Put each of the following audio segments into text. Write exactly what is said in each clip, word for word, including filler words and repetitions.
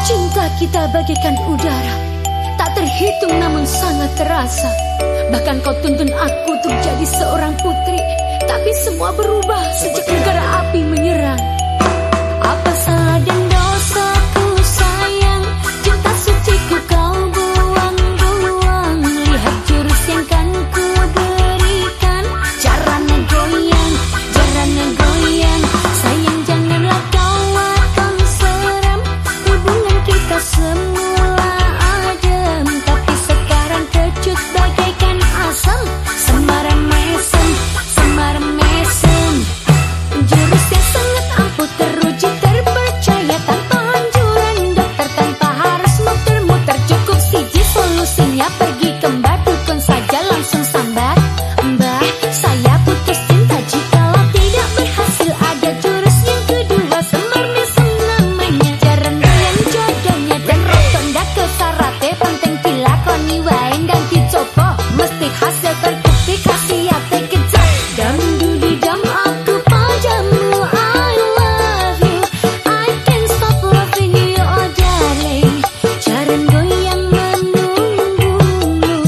Cinta kita bagaikan udara, tak terhitung namun sangat terasa. Bahkan kau tuntun aku untuk jadi seorang putri, tapi semua berubah sejak negara api menyerang. Apa salah dan dosaku sayang, cinta suciku kau buang-buang. Lihat jurus yang kan ku berikan, caranya goyang, caranya goyang. Sayang janganlah kau akan seram, hubungan kita semula adem, tapi sekarang kecut bagaikan asam. Semaram mesem, semaram mesem. Jurus yang sangat ampuh teruji terpercaya, tanpa anjuran dokter, tanpa harus muter-muter. Cukup siji solusinya, pergi ke mbah dukun saja langsung sambat. Mbah, saya putus cinta, jikalau tidak berhasil ada jurus yang kedua. Semar mesem namanya, jaran goyang jodohnya, dan rotonda kesarate penting dilakoni wae ganti coba. Mesti hasil terbukti khasiate kejap. Dam dudi dam aku padamu, I love you, I can't stop loving you, oh darling. Jaran goyang menunggumu.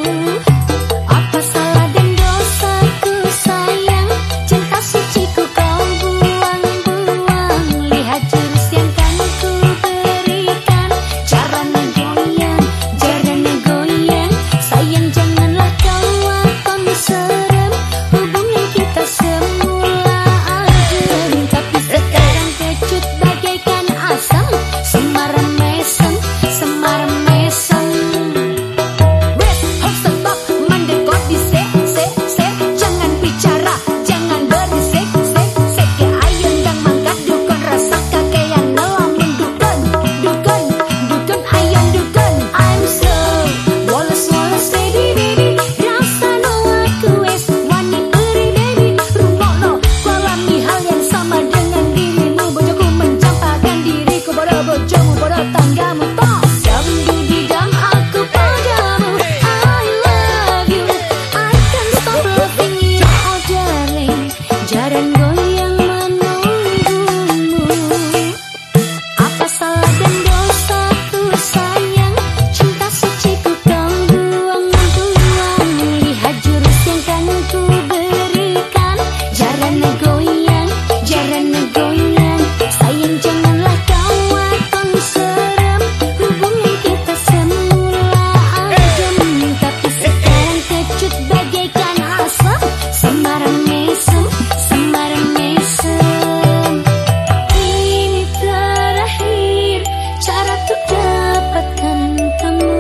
Apa salah dan dosaku sayang, cinta suciku kau buang-buang. Lihat jurus yang kan ku berikan, caranya goyang, caranya goyang. Sayang janganlah kau akan serem, hubungan kita semula adem, tapi sekarang kecut bagaikan asam. Semaram mesem, semaram mesem. Wes, hop stop, mendekot di se, se, se. Jangan bicara, jangan berisik, se, se. Ke ayo ndang mangkat dukun rasa kakean ngelamun dukun, dukun, dukun ayam dukun. I'm so wallace wallace baby baby, rasa no aku wes wani eri baby. Rungokno kualami hal yang sama dengan dirimu, bojoku mencampakkan diriku pada bojomu, pada tanggamu. Tos dam dudi dam aku padamu, I love you, I can't stop loving you, oh darling. Jaran goyang menunggumu. Apa salah dan dosaku sayang, cinta suciku kau buang-buang. Lihat jurus yang kan ku berikan, jarane goyang, jarane goyang. Sayang janganlah kau akan seram, hubungan kita semula adem, tapi sekarang kecut bagaikan asam. Semaram mesem, semaram mesem. Ini terakhir cara untuk dapatkan kamu.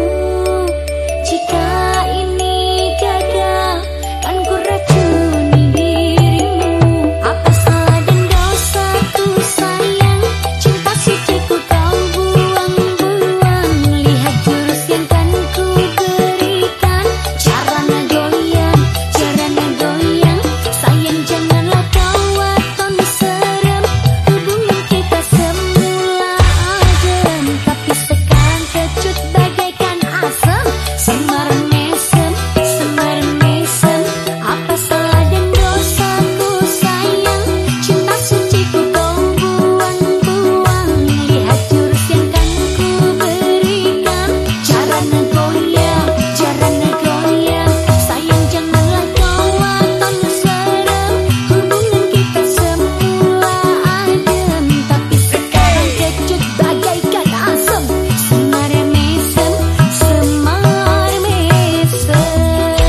Jika ini gagal, kan ku racuni dirimu. Apa salah dan dosaku sayang, cinta suciku kau buang-buang. Lihat jurus yang kan ku berikan, caranya goyang, caranya goyang. Sayang janganlah kau akan serem, hubungan kita semula adem, tapi sekarang kecut bagaikan asam. Semaram mesem, semaram mesem. Apa salah dan dosaku sayang, cinta suciku kau buang-buang. Lihat jurus yang kan ku berikan, caranya goyang, caranya goyang. Sayang janganlah kau akan serem, hubungan kita semula adem, tapi sekarang kecut bagaikan asam. Semaram mesem, semaram mesem.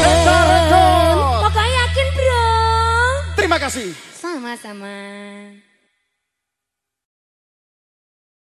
Pokoknya yakin bro. Terima kasih. Sama-sama.